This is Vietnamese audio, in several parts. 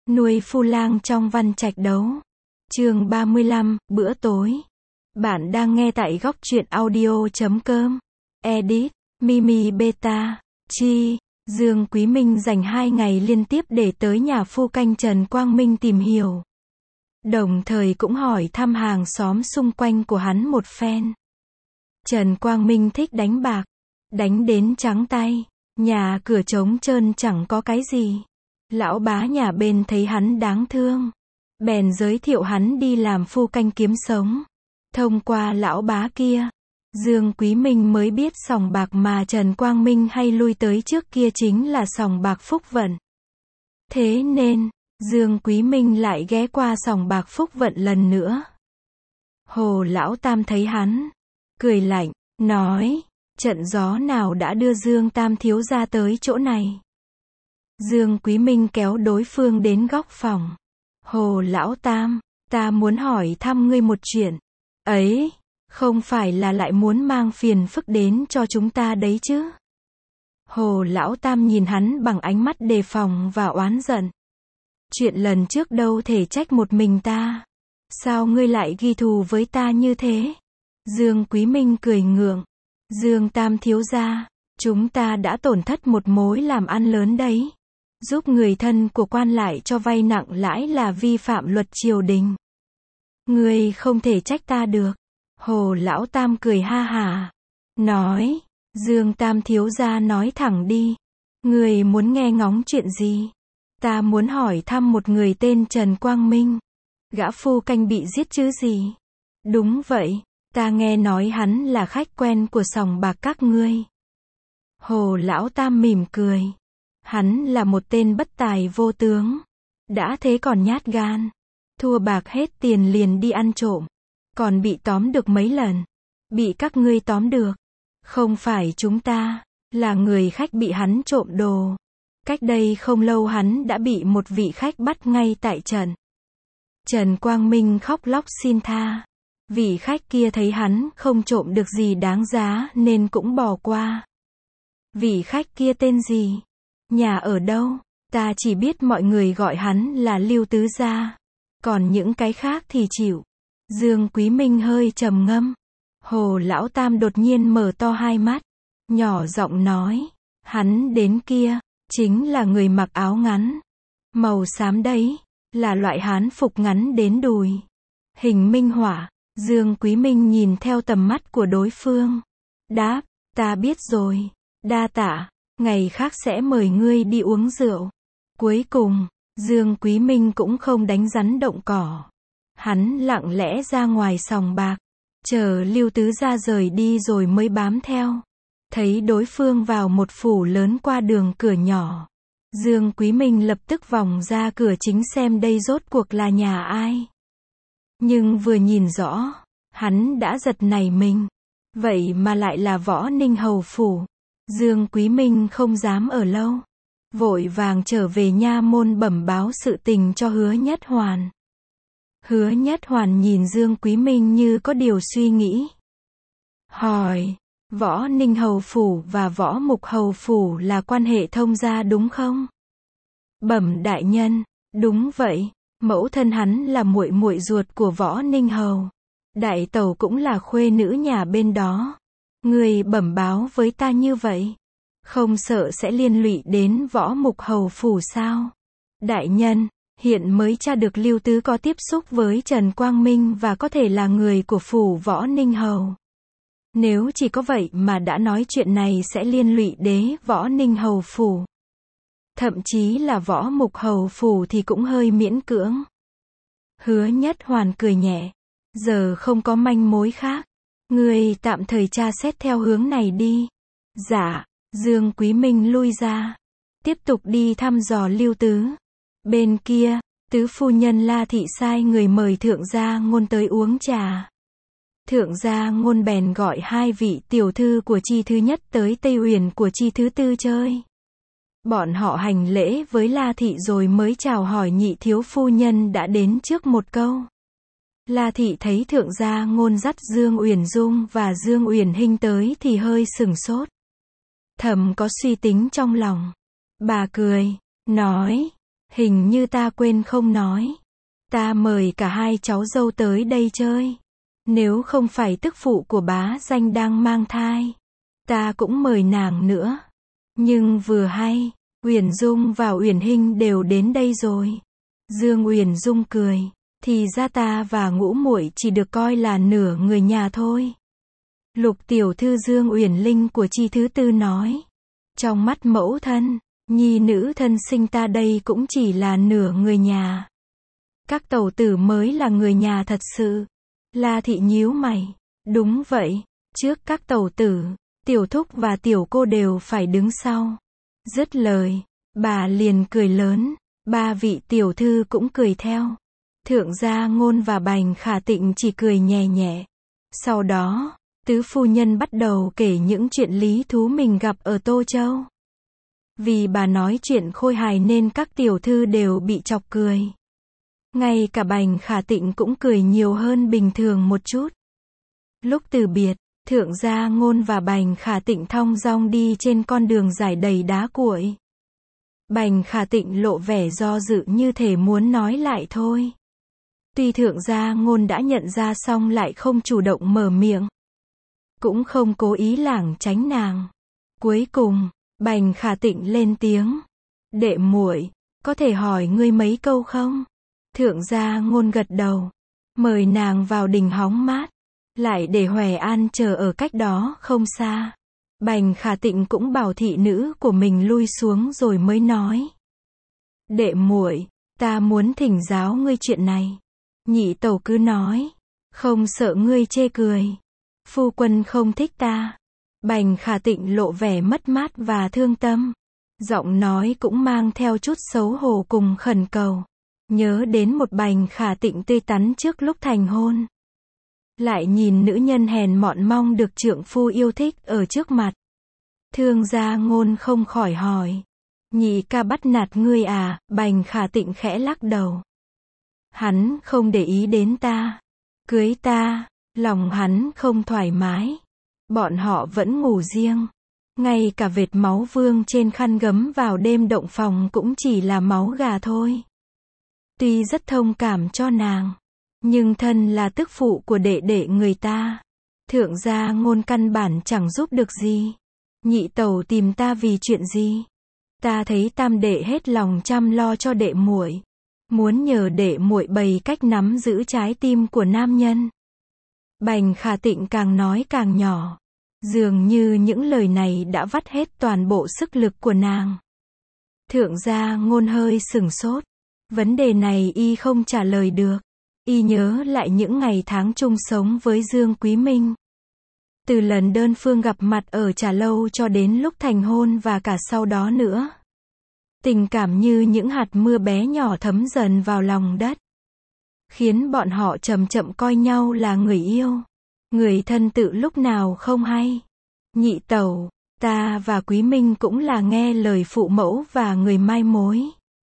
Nuôi phu lang trong văn trạch đấu. Chương 35, bữa tối. Bạn đang nghe tại góc truyện audio.com. Edit, Mimi Beta, Chi, Dương Quý Minh dành 2 ngày liên tiếp để tới nhà phu canh Trần Quang Minh tìm hiểu. Đồng thời cũng hỏi thăm hàng xóm xung quanh của hắn một phen. Trần Quang Minh thích đánh bạc, đánh đến trắng tay, nhà cửa trống trơn chẳng có cái gì. Lão bá nhà bên thấy hắn đáng thương, bèn giới thiệu hắn đi làm phu canh kiếm sống. Thông qua lão bá kia, Dương Quý Minh mới biết sòng bạc mà Trần Quang Minh hay lui tới trước kia chính là sòng bạc Phúc Vận. Thế nên, Dương Quý Minh lại ghé qua sòng bạc Phúc Vận lần nữa. Hồ lão tam thấy hắn, cười lạnh, nói, trận gió nào đã đưa Dương Tam thiếu gia tới chỗ này. Dương Quý Minh kéo đối phương đến góc phòng. Hồ lão tam, ta muốn hỏi thăm ngươi một chuyện. Ấy, không phải là lại muốn mang phiền phức đến cho chúng ta đấy chứ? Hồ lão tam nhìn hắn bằng ánh mắt đề phòng và oán giận. Chuyện lần trước đâu thể trách một mình ta. Sao ngươi lại ghi thù với ta như thế? Dương Quý Minh cười ngượng. Dương Tam thiếu gia, chúng ta đã tổn thất một mối làm ăn lớn đấy. Giúp người thân của quan lại cho vay nặng lãi là vi phạm luật triều đình. Ngươi không thể trách ta được. Hồ lão tam cười ha hả. Nói, Dương Tam thiếu gia nói thẳng đi. Ngươi muốn nghe ngóng chuyện gì? Ta muốn hỏi thăm một người tên Trần Quang Minh. Gã phu canh bị giết chứ gì? Đúng vậy, ta nghe nói hắn là khách quen của sòng bạc các ngươi. Hồ lão tam mỉm cười. Hắn là một tên bất tài vô tướng. Đã thế còn nhát gan. Thua bạc hết tiền liền đi ăn trộm. Còn bị tóm được mấy lần. Bị các ngươi tóm được. Không phải chúng ta, là người khách bị hắn trộm đồ. Cách đây không lâu hắn đã bị một vị khách bắt ngay tại trận. Trần Quang Minh khóc lóc xin tha. Vị khách kia thấy hắn không trộm được gì đáng giá nên cũng bỏ qua. Vị khách kia tên gì? Nhà ở đâu? Ta chỉ biết mọi người gọi hắn là Lưu Tứ Gia. Còn những cái khác thì chịu. Dương Quý Minh hơi trầm ngâm. Hồ lão tam đột nhiên mở to hai mắt. Nhỏ giọng nói. Hắn đến kia, chính là người mặc áo ngắn. Màu xám đấy, là loại hán phục ngắn đến đùi. Hình minh họa. Dương Quý Minh nhìn theo tầm mắt của đối phương. Đáp, ta biết rồi. Đa tạ. Ngày khác sẽ mời ngươi đi uống rượu. Cuối cùng, Dương Quý Minh cũng không đánh rắn động cỏ. Hắn lặng lẽ ra ngoài sòng bạc, chờ Lưu Tứ Gia rời đi rồi mới bám theo. Thấy đối phương vào một phủ lớn qua đường cửa nhỏ. Dương Quý Minh lập tức vòng ra cửa chính xem đây rốt cuộc là nhà ai. Nhưng vừa nhìn rõ, hắn đã giật nảy mình. Vậy mà lại là Võ Ninh hầu phủ. Dương Quý Minh không dám ở lâu. Vội vàng trở về nha môn bẩm báo sự tình cho Hứa Nhất Hoàn. Hứa Nhất Hoàn nhìn Dương Quý Minh như có điều suy nghĩ. Hỏi, Võ Ninh hầu phủ và Võ Mục hầu phủ là quan hệ thông gia đúng không? Bẩm đại nhân, đúng vậy, mẫu thân hắn là muội muội ruột của Võ Ninh hầu. Đại tẩu cũng là khuê nữ nhà bên đó. Người bẩm báo với ta như vậy, không sợ sẽ liên lụy đến Võ Mục hầu phủ sao? Đại nhân, hiện mới tra được Lưu Tứ có tiếp xúc với Trần Quang Minh và có thể là người của phủ Võ Ninh hầu. Nếu chỉ có vậy mà đã nói chuyện này sẽ liên lụy đến Võ Ninh hầu phủ. Thậm chí là Võ Mục hầu phủ thì cũng hơi miễn cưỡng. Hứa Nhất Hoàn cười nhẹ. Giờ không có manh mối khác. Ngươi tạm thời tra xét theo hướng này đi. Dạ. Dương Quý Minh lui ra. Tiếp tục đi thăm dò Lưu Tứ. Bên kia, tứ phu nhân La Thị sai người mời thượng gia Ngôn tới uống trà. Thượng gia Ngôn bèn gọi 2 vị tiểu thư của chi thứ nhất tới Tây Uyển của chi thứ tư chơi. Bọn họ hành lễ với La Thị rồi mới chào hỏi nhị thiếu phu nhân đã đến trước một câu. La Thị thấy thượng gia Ngôn dắt Dương Uyển Dung và Dương Uyển Hinh tới thì hơi sửng sốt. Thầm có suy tính trong lòng. Bà cười, nói, Hình như ta quên không nói. Ta mời cả hai cháu dâu tới đây chơi. Nếu không phải tức phụ của bá danh đang mang thai, ta cũng mời nàng nữa. Nhưng vừa hay, Uyển Dung và Uyển Hinh đều đến đây rồi. Dương Uyển Dung cười, thì ra ta và Ngũ muội chỉ được coi là nửa người nhà thôi. Lục tiểu thư Dương Uyển Linh của Chi thứ tư nói, trong mắt mẫu thân, nhi nữ thân sinh ta đây cũng chỉ là nửa người nhà. Các tẩu tử mới là người nhà thật sự. La thị nhíu mày, đúng vậy, trước các tẩu tử, tiểu thúc và tiểu cô đều phải đứng sau. Dứt lời, bà liền cười lớn, ba vị tiểu thư cũng cười theo. Thượng gia Ngôn và Bành Khả Tịnh chỉ cười nhẹ nhẹ. Sau đó, tứ phu nhân bắt đầu kể những chuyện lý thú mình gặp ở Tô Châu. Vì bà nói chuyện khôi hài nên các tiểu thư đều bị chọc cười. Ngay cả Bành Khả Tịnh cũng cười nhiều hơn bình thường một chút. Lúc từ biệt, Thượng gia Ngôn và Bành Khả Tịnh thong dong đi trên con đường dài đầy đá cuội. Bành Khả Tịnh lộ vẻ do dự như thể muốn nói lại thôi. Tuy Thượng gia Ngôn đã nhận ra xong lại không chủ động mở miệng. Cũng không cố ý lảng tránh nàng. Cuối cùng, Bành Khả Tịnh lên tiếng. Đệ muội, có thể hỏi ngươi mấy câu không? Thượng gia Ngôn gật đầu. Mời nàng vào đình hóng mát. Lại để Hoè An chờ ở cách đó không xa. Bành Khả Tịnh cũng bảo thị nữ của mình lui xuống rồi mới nói. Đệ muội, ta muốn thỉnh giáo ngươi chuyện này. Nhị tẩu cứ nói. Không sợ ngươi chê cười. Phu quân không thích ta. Bành Khả Tịnh lộ vẻ mất mát và thương tâm. Giọng nói cũng mang theo chút xấu hổ cùng khẩn cầu. Nhớ đến một Bành Khả Tịnh tươi tắn trước lúc thành hôn. Lại nhìn nữ nhân hèn mọn mong được trượng phu yêu thích ở trước mặt. Thương gia Ngôn không khỏi hỏi. Nhị ca bắt nạt ngươi à? Bành Khả Tịnh khẽ lắc đầu. Hắn không để ý đến ta. Cưới ta, lòng hắn không thoải mái. Bọn họ vẫn ngủ riêng. Ngay cả vệt máu vương trên khăn gấm vào đêm động phòng cũng chỉ là máu gà thôi. Tuy rất thông cảm cho nàng, nhưng thân là tức phụ của đệ đệ người ta. Thượng gia Ngôn căn bản chẳng giúp được gì. Nhị tẩu tìm ta vì chuyện gì? Ta thấy tam đệ hết lòng chăm lo cho đệ muội. Muốn nhờ đệ muội bày cách nắm giữ trái tim của nam nhân. Bành Khả Tịnh càng nói càng nhỏ. Dường như những lời này đã vắt hết toàn bộ sức lực của nàng. Thượng gia Ngôn hơi sửng sốt. Vấn đề này y không trả lời được. Y nhớ lại những ngày tháng chung sống với Dương Quý Minh. Từ lần đơn phương gặp mặt ở Trà Lâu cho đến lúc thành hôn và cả sau đó nữa. Tình cảm như những hạt mưa bé nhỏ thấm dần vào lòng đất. Khiến bọn họ chậm chậm coi nhau là người yêu. Người thân tự lúc nào không hay. Nhị tẩu, ta và Quý Minh cũng là nghe lời phụ mẫu và người mai mối.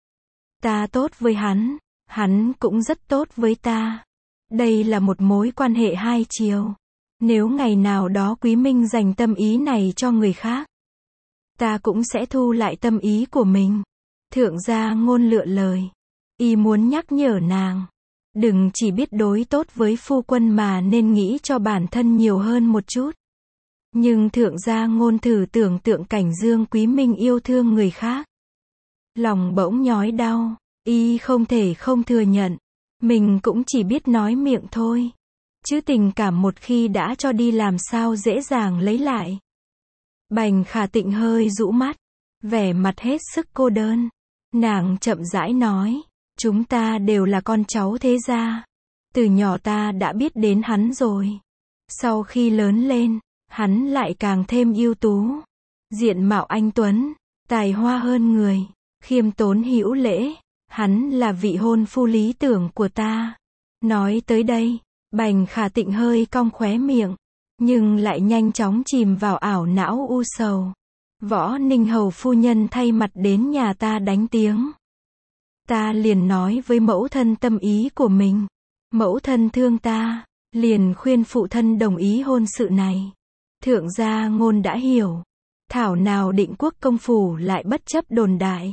Ta tốt với hắn cũng rất tốt với ta. Đây là một mối quan hệ hai chiều. Nếu ngày nào đó Quý Minh dành tâm ý này cho người khác, ta cũng sẽ thu lại tâm ý của mình. Thượng gia Ngôn lựa lời. Y muốn nhắc nhở nàng. Đừng chỉ biết đối tốt với phu quân mà nên nghĩ cho bản thân nhiều hơn một chút. Nhưng Thượng gia Ngôn thử tưởng tượng cảnh Dương Quý Minh yêu thương người khác. Lòng bỗng nhói đau. Y không thể không thừa nhận. Mình cũng chỉ biết nói miệng thôi. Chứ tình cảm một khi đã cho đi làm sao dễ dàng lấy lại. Bành Khả Tịnh hơi rũ mắt. Vẻ mặt hết sức cô đơn. Nàng chậm rãi nói. Chúng ta đều là con cháu thế gia. Từ nhỏ ta đã biết đến hắn rồi. Sau khi lớn lên, hắn lại càng thêm ưu tú. Diện mạo anh tuấn, tài hoa hơn người, khiêm tốn hữu lễ. Hắn là vị hôn phu lý tưởng của ta. Nói tới đây, Bành Khả Tịnh hơi cong khóe miệng, nhưng lại nhanh chóng chìm vào ảo não u sầu. Võ Ninh hầu phu nhân thay mặt đến nhà ta đánh tiếng. Ta liền nói với mẫu thân tâm ý của mình. Mẫu thân thương ta, liền khuyên phụ thân đồng ý hôn sự này. Thượng gia Ngôn đã hiểu. Thảo nào Định Quốc công phủ lại bất chấp đồn đại.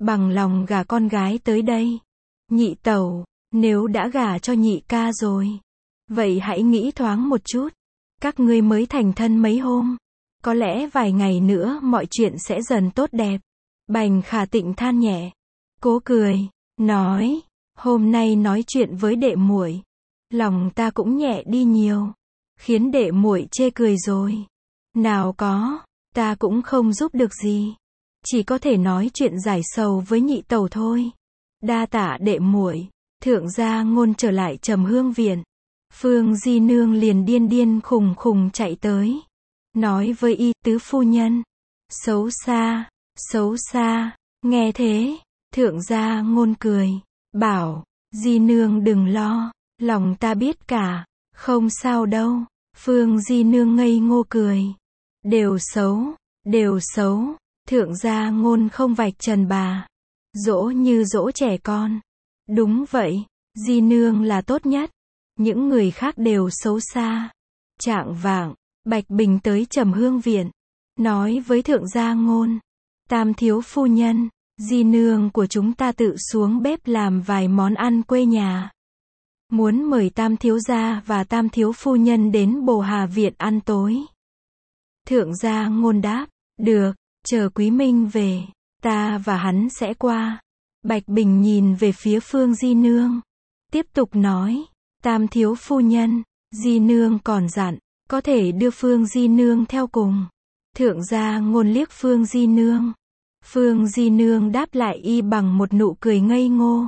bằng lòng gả con gái tới đây. Nhị tẩu, nếu đã gả cho nhị ca rồi, vậy hãy nghĩ thoáng một chút. Các ngươi mới thành thân mấy hôm, có lẽ vài ngày nữa mọi chuyện sẽ dần tốt đẹp. Bành Khả Tịnh than nhẹ. Cố cười, nói, hôm nay nói chuyện với đệ muội, lòng ta cũng nhẹ đi nhiều, khiến đệ muội chê cười rồi. Nào có, ta cũng không giúp được gì, chỉ có thể nói chuyện giải sầu với nhị tẩu thôi. Đa tạ đệ muội. Thượng gia Ngôn trở lại Trầm Hương viện. Phương Di Nương liền điên điên khùng khùng chạy tới, nói với y tứ phu nhân, xấu xa, xấu xa. Nghe thế, Thượng gia Ngôn cười, bảo, Di Nương đừng lo, lòng ta biết cả, không sao đâu. Phương Di Nương ngây ngô cười, đều xấu, đều xấu. Thượng gia Ngôn không vạch trần bà, dỗ như dỗ trẻ con. Đúng vậy, Di Nương là tốt nhất, những người khác đều xấu xa. Chạng vạng, Bạch Bình tới Trầm Hương viện, nói với Thượng gia Ngôn, Tam thiếu phu nhân, Di Nương của chúng ta tự xuống bếp làm vài món ăn quê nhà, muốn mời Tam thiếu gia và Tam thiếu phu nhân đến Bồ Hà viện ăn tối. Thượng gia Ngôn đáp, được, chờ Quý Minh về, ta và hắn sẽ qua. Bạch Bình nhìn về phía Phương Di Nương, tiếp tục nói, Tam thiếu phu nhân, Di Nương còn dặn, có thể đưa Phương Di Nương theo cùng. Thượng gia Ngôn liếc Phương Di Nương. Phương Di Nương đáp lại y bằng một nụ cười ngây ngô.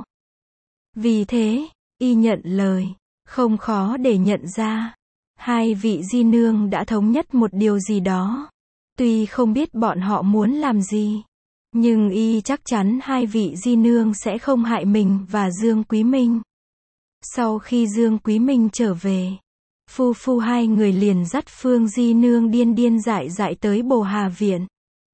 Vì thế, y nhận lời, không khó để nhận ra. Hai vị Di Nương đã thống nhất một điều gì đó. Tuy không biết bọn họ muốn làm gì, nhưng y chắc chắn hai vị Di Nương sẽ không hại mình và Dương Quý Minh. Sau khi Dương Quý Minh trở về, phu phu hai người liền dắt Phương Di Nương điên điên dại dại tới Bồ Hà viện.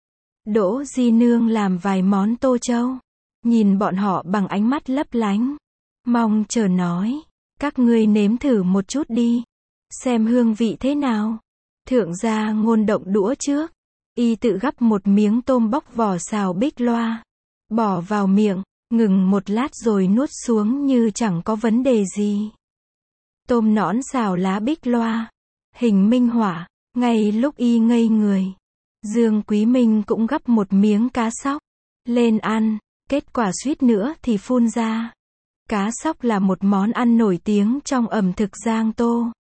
Đỗ Di Nương làm vài món tô châu, nhìn bọn họ bằng ánh mắt lấp lánh, mong chờ nói, các ngươi nếm thử một chút đi, xem hương vị thế nào. Thượng gia Ngôn động đũa trước, y tự gắp một miếng tôm bóc vỏ xào bích loa, bỏ vào miệng, ngừng một lát rồi nuốt xuống như chẳng có vấn đề gì. Tôm nõn xào lá bích loa, hình minh họa. Ngay lúc y ngây người, Dương Quý Minh cũng gắp một miếng cá sóc lên ăn, kết quả suýt nữa thì phun ra. Cá sóc là một món ăn nổi tiếng trong ẩm thực Giang Tô,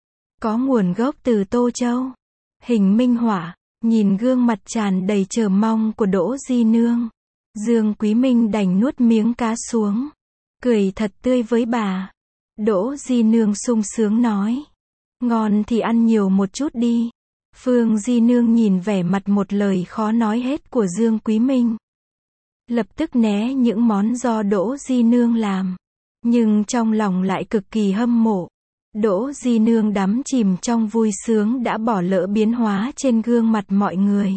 có nguồn gốc từ Tô Châu. Hình minh họa, nhìn gương mặt tràn đầy chờ mong của Đỗ Di Nương, Dương Quý Minh đành nuốt miếng cá xuống, cười thật tươi với bà. Đỗ Di Nương sung sướng nói, ngon thì ăn nhiều một chút đi. Phương Di Nương nhìn vẻ mặt một lời khó nói hết của Dương Quý Minh, lập tức né những món do Đỗ Di Nương làm, nhưng trong lòng lại cực kỳ hâm mộ. Đỗ Di Nương đắm chìm trong vui sướng đã bỏ lỡ biến hóa trên gương mặt mọi người,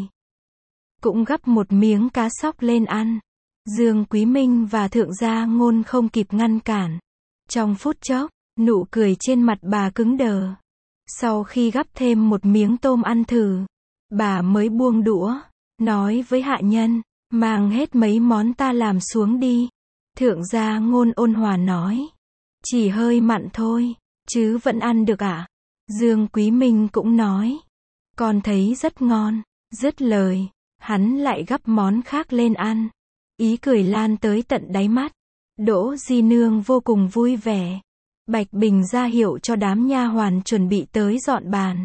cũng gắp một miếng cá sóc lên ăn. Dương Quý Minh và Thượng gia Ngôn không kịp ngăn cản. Trong phút chốc, nụ cười trên mặt bà cứng đờ. Sau khi gắp thêm một miếng tôm ăn thử, bà mới buông đũa, nói với hạ nhân, mang hết mấy món ta làm xuống đi. Thượng gia Ngôn ôn hòa nói, chỉ hơi mặn thôi, chứ vẫn ăn được ạ. Dương Quý Minh cũng nói, con thấy rất ngon. Dứt lời, hắn lại gắp món khác lên ăn. Ý cười lan tới tận đáy mắt. Đỗ Di Nương vô cùng vui vẻ. Bạch Bình ra hiệu cho đám nha hoàn chuẩn bị tới dọn bàn.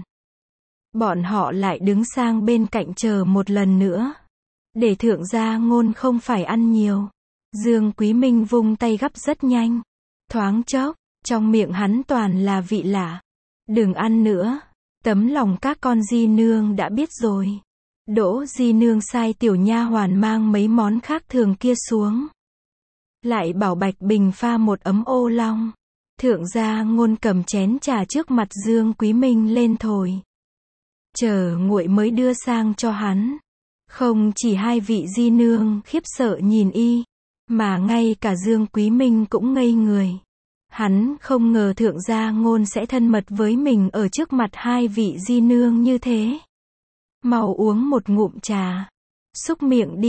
Bọn họ lại đứng sang bên cạnh chờ một lần nữa, để Thượng gia Ngôn không phải ăn nhiều. Dương Quý Minh vung tay gắp rất nhanh. Thoáng chốc, trong miệng hắn toàn là vị lạ. Đừng ăn nữa, tấm lòng các con Di Nương đã biết rồi. Đỗ Di Nương sai tiểu nha hoàn mang mấy món khác thường kia xuống, lại bảo Bạch Bình pha một ấm ô long. Thượng gia Ngôn cầm chén trà trước mặt Dương Quý Minh lên thổi, chờ nguội mới đưa sang cho hắn. Không chỉ hai vị Di Nương khiếp sợ nhìn y, mà ngay cả Dương Quý Minh cũng ngây người. Hắn không ngờ Thượng gia Ngôn sẽ thân mật với mình ở trước mặt hai vị Di Nương như thế. Mau uống một ngụm trà, xúc miệng đi.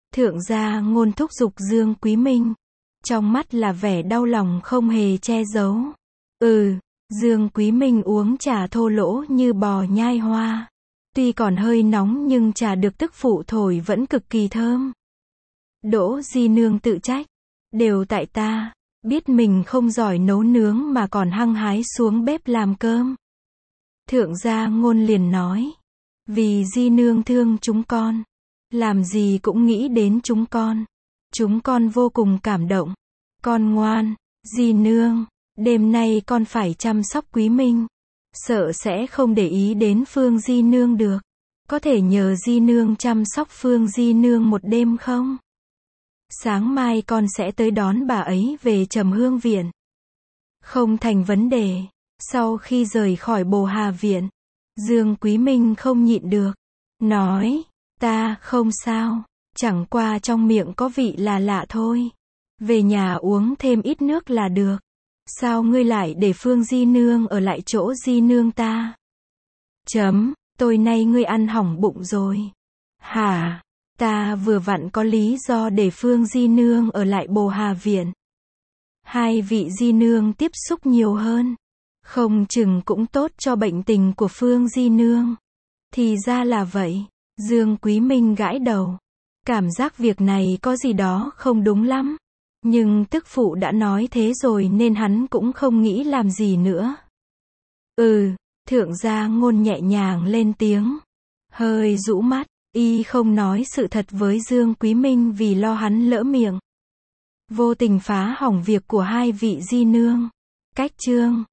Thượng gia Ngôn thúc giục Dương Quý Minh. Trong mắt là vẻ đau lòng không hề che giấu. Dương Quý Minh uống trà thô lỗ như bò nhai hoa. Tuy còn hơi nóng nhưng trà được tức phụ thổi vẫn cực kỳ thơm. Đỗ Di Nương tự trách. Đều tại ta, biết mình không giỏi nấu nướng mà còn hăng hái xuống bếp làm cơm. Thượng gia Ngôn liền nói. Vì Di Nương thương chúng con. Làm gì cũng nghĩ đến chúng con. Chúng con vô cùng cảm động. Con ngoan, Di Nương, đêm nay con phải chăm sóc Quý Minh. Sợ sẽ không để ý đến Phương Di Nương được. Có thể nhờ Di Nương chăm sóc Phương Di Nương một đêm không? Sáng mai con sẽ tới đón bà ấy về Trầm Hương Viện. Không thành vấn đề. Sau khi rời khỏi Bồ Hà Viện, Dương Quý Minh không nhịn được. Nói, ta không sao. Chẳng qua trong miệng có vị là lạ thôi. Về nhà uống thêm ít nước là được. Sao ngươi lại để Phương Di Nương ở lại chỗ Di Nương ta? Tối nay ngươi ăn hỏng bụng rồi. Hả? Ta vừa vặn có lý do để Phương Di Nương ở lại Bồ Hà Viện. Hai vị Di Nương tiếp xúc nhiều hơn. Không chừng cũng tốt cho bệnh tình của Phương Di Nương. Thì ra là vậy. Dương Quý Minh gãi đầu. Cảm giác việc này có gì đó không đúng lắm. Nhưng tức phụ đã nói thế rồi nên hắn cũng không nghĩ làm gì nữa. Thượng gia Ngôn nhẹ nhàng lên tiếng. Hơi rũ mắt, y không nói sự thật với Dương Quý Minh vì lo hắn lỡ miệng. Vô tình phá hỏng việc của hai vị Di Nương. Cách chương